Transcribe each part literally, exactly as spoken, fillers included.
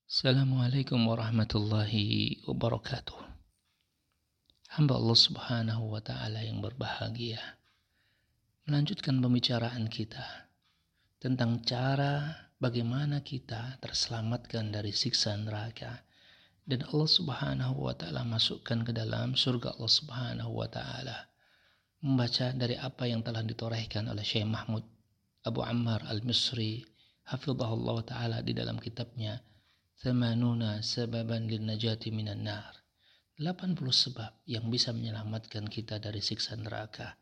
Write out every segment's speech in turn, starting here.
Assalamualaikum warahmatullahi wabarakatuh. Hamba Allah Subhanahu wa Ta'ala yang berbahagia, melanjutkan pembicaraan kita tentang cara bagaimana kita terselamatkan dari siksa neraka dan Allah Subhanahu wa Ta'ala masukkan ke dalam surga Allah Subhanahu wa Ta'ala. Membaca dari apa yang telah ditorehkan oleh Syekh Mahmud Abu Ammar Al-Misri hafizahullah ta'ala di dalam kitabnya Thamanuna Sababan lin Najati minan Nar, delapan puluh sebab yang bisa menyelamatkan kita dari siksa neraka,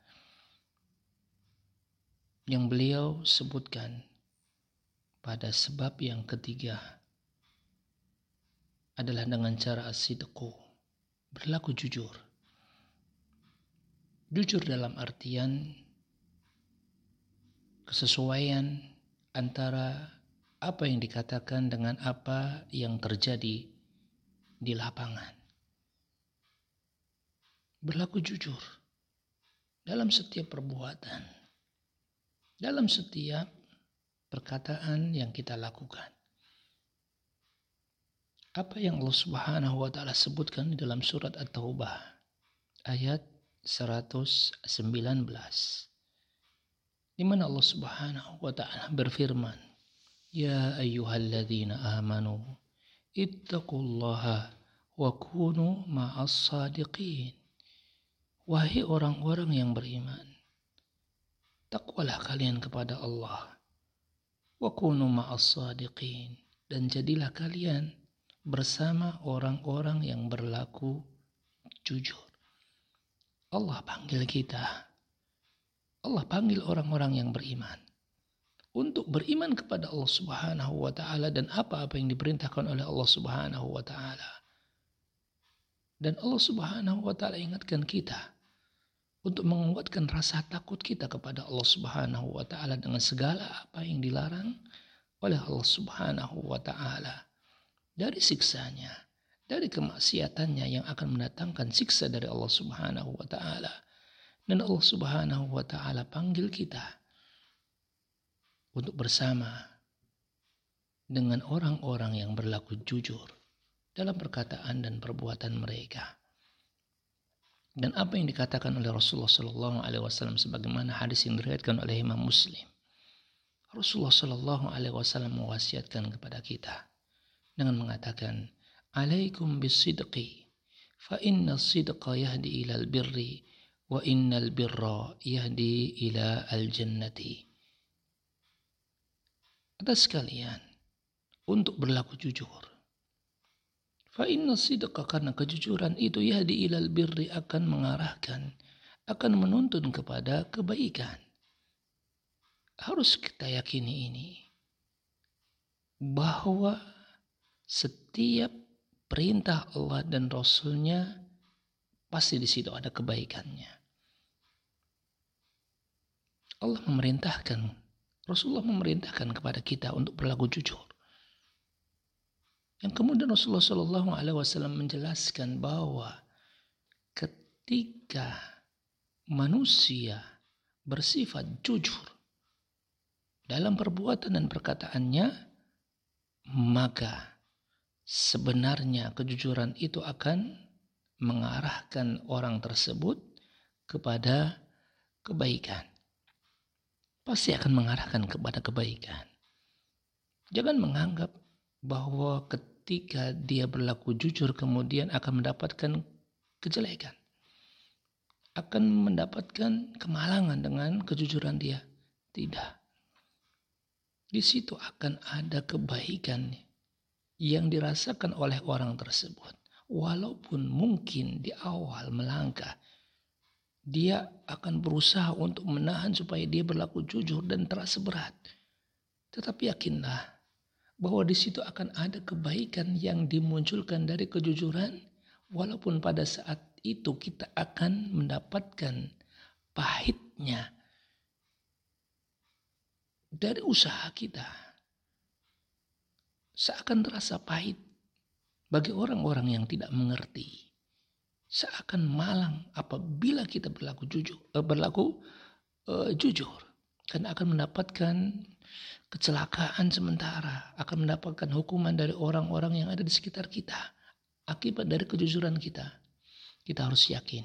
yang beliau sebutkan pada sebab yang ketiga adalah dengan cara as-sidqu, berlaku jujur. Jujur dalam artian kesesuaian antara apa yang dikatakan dengan apa yang terjadi di lapangan. Berlaku jujur dalam setiap perbuatan, dalam setiap perkataan yang kita lakukan. Apa yang Allah Subhanahu wa Ta'ala sebutkan di dalam surat At-Taubah ayat seratus sembilan belas, di mana Allah Subhanahu wa Ta'ala berfirman, Ya ayyuhalladzina amanu ittaqullaha wa kunu ma'as sadiqin. Wahai orang-orang yang beriman, takwalah kalian kepada Allah, wa kunu ma'as sadiqin, dan jadilah kalian bersama orang-orang yang berlaku jujur. Allah panggil kita, Allah panggil orang-orang yang beriman untuk beriman kepada Allah Subhanahu wa Ta'ala dan apa-apa yang diperintahkan oleh Allah Subhanahu wa Ta'ala. Dan Allah Subhanahu wa Ta'ala ingatkan kita untuk menguatkan rasa takut kita kepada Allah Subhanahu wa Ta'ala dengan segala apa yang dilarang oleh Allah Subhanahu wa Ta'ala, dari siksanya, dari kemaksiatannya yang akan mendatangkan siksa dari Allah Subhanahu wa Ta'ala. Dan Allah Subhanahu wa Ta'ala panggil kita untuk bersama dengan orang-orang yang berlaku jujur dalam perkataan dan perbuatan mereka. Dan apa yang dikatakan oleh Rasulullah Sallallahu Alaihi Wasallam sebagaimana hadis yang diriwayatkan oleh Imam Muslim. Rasulullah Sallallahu Alaihi Wasallam mewasiatkan kepada kita dengan mengatakan, Alaikum bisidqi, fa inna sidqa yahdi ilal birri, wa innal birra yahdi ila al-jannati. Atas kalian untuk berlaku jujur. Fa inna sidqa, karena kejujuran itu yahdi ilal birri, akan mengarahkan, akan menuntun kepada kebaikan. Harus kita yakini ini, bahwa setiap perintah Allah dan Rasulnya pasti di situ ada kebaikannya. Allah memerintahkan, Rasulullah memerintahkan kepada kita untuk berlaku jujur. Yang kemudian Rasulullah Shallallahu Alaihi Wasallam menjelaskan bahwa ketika manusia bersifat jujur dalam perbuatan dan perkataannya, maka sebenarnya kejujuran itu akan mengarahkan orang tersebut kepada kebaikan. Pasti akan mengarahkan kepada kebaikan. Jangan menganggap bahwa ketika dia berlaku jujur kemudian akan mendapatkan kejelekan, akan mendapatkan kemalangan dengan kejujuran dia. Tidak. Di situ akan ada kebaikan yang dirasakan oleh orang tersebut. Walaupun mungkin di awal melangkah, dia akan berusaha untuk menahan supaya dia berlaku jujur dan terasa berat. Tetapi yakinlah bahwa di situ akan ada kebaikan yang dimunculkan dari kejujuran, walaupun pada saat itu kita akan mendapatkan pahitnya dari usaha kita. Seakan terasa pahit bagi orang-orang yang tidak mengerti. Seakan malang apabila kita berlaku jujur, eh, berlaku eh, jujur, karena akan mendapatkan kecelakaan sementara, akan mendapatkan hukuman dari orang-orang yang ada di sekitar kita akibat dari kejujuran kita. Kita harus yakin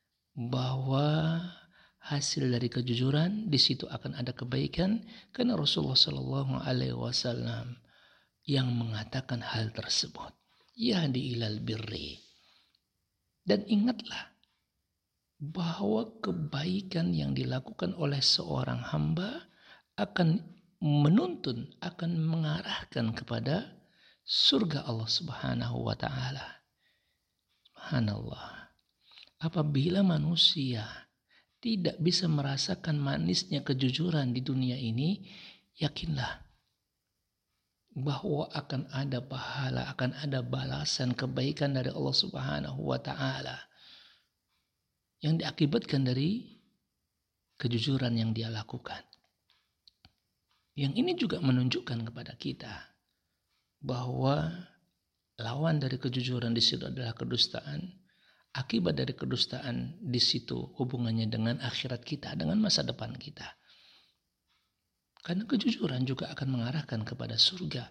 bahwa hasil dari kejujuran di situ akan ada kebaikan, karena Rasulullah Shallallahu Alaihi Wasallam yang mengatakan hal tersebut. Yahdi ilal birri. Dan ingatlah bahwa kebaikan yang dilakukan oleh seorang hamba akan menuntun, akan mengarahkan kepada surga Allah Subhanahu wa taala. Subhanallah. Apabila manusia tidak bisa merasakan manisnya kejujuran di dunia ini, yakinlah bahwa akan ada pahala, akan ada balasan kebaikan dari Allah Subhanahu wa taala yang diakibatkan dari kejujuran yang dia lakukan. Yang ini juga menunjukkan kepada kita bahwa lawan dari kejujuran di situ adalah kedustaan. Akibat dari kedustaan di situ hubungannya dengan akhirat kita, dengan masa depan kita. Karena kejujuran juga akan mengarahkan kepada surga,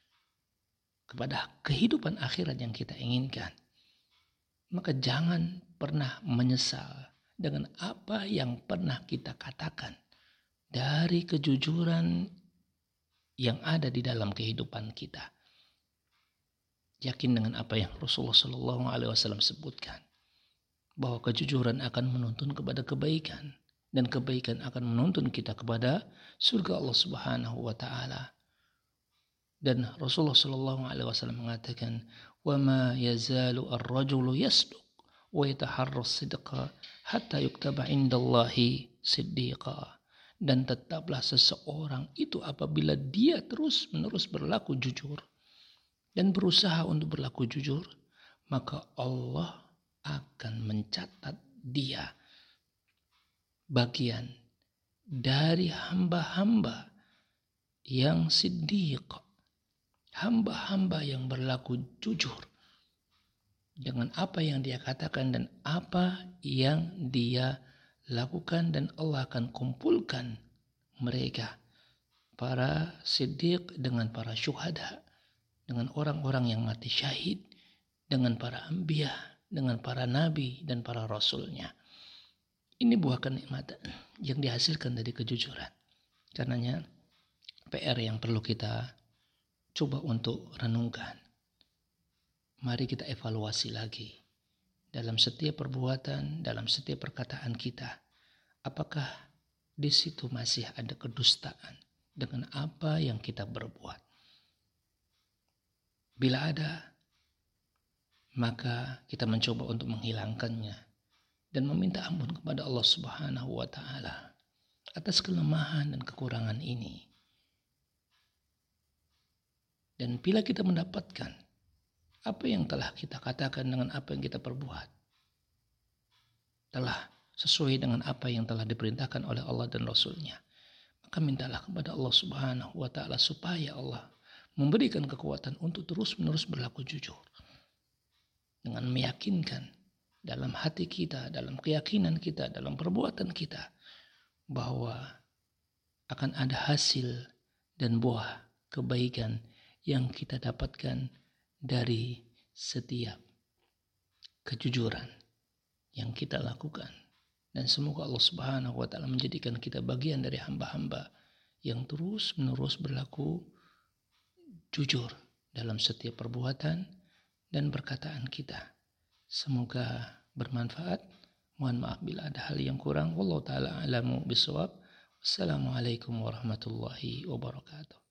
kepada kehidupan akhirat yang kita inginkan. Maka jangan pernah menyesal dengan apa yang pernah kita katakan dari kejujuran yang ada di dalam kehidupan kita. Yakin dengan apa yang Rasulullah Shallallahu Alaihi Wasallam sebutkan, bahwa kejujuran akan menuntun kepada kebaikan, dan kebaikan akan menuntun kita kepada surga Allah Subhanahu wa taala. Dan Rasulullah Shallallahu Alaihi Wasallam mengatakan, wa ma yazalu ar-rajulu yasduq wa yataharra as-sidqa hatta yuktaba indallahi siddiqa. Dan tetaplah seseorang itu apabila dia terus-menerus berlaku jujur dan berusaha untuk berlaku jujur, maka Allah akan mencatat dia bagian dari hamba-hamba yang siddiq, hamba-hamba yang berlaku jujur dengan apa yang dia katakan dan apa yang dia lakukan, dan Allah akan kumpulkan mereka, para siddiq dengan para syuhada, dengan orang-orang yang mati syahid, dengan para anbiya, dengan para nabi dan para rasulnya. Ini buah kenikmatan yang dihasilkan dari kejujuran. Karenanya P R yang perlu kita coba untuk renungkan. Mari kita evaluasi lagi dalam setiap perbuatan, dalam setiap perkataan kita. Apakah di situ masih ada kedustaan dengan apa yang kita berbuat? Bila ada, maka kita mencoba untuk menghilangkannya dan meminta ampun kepada Allah Subhanahu wa taala atas kelemahan dan kekurangan ini. Dan bila kita mendapatkan apa yang telah kita katakan dengan apa yang kita perbuat telah sesuai dengan apa yang telah diperintahkan oleh Allah dan Rasul-Nya, maka mintalah kepada Allah Subhanahu wa taala supaya Allah memberikan kekuatan untuk terus-menerus berlaku jujur, dengan meyakinkan dalam hati kita, dalam keyakinan kita, dalam perbuatan kita, bahwa akan ada hasil dan buah kebaikan yang kita dapatkan dari setiap kejujuran yang kita lakukan. Dan semoga Allah Subhanahu wa taala menjadikan kita bagian dari hamba-hamba yang terus-menerus berlaku jujur dalam setiap perbuatan dan perkataan kita. Semoga bermanfaat. Mohon maaf bila ada hal yang kurang. Wallahu ta'ala a'lamu bishawab. Wassalamualaikum warahmatullahi wabarakatuh.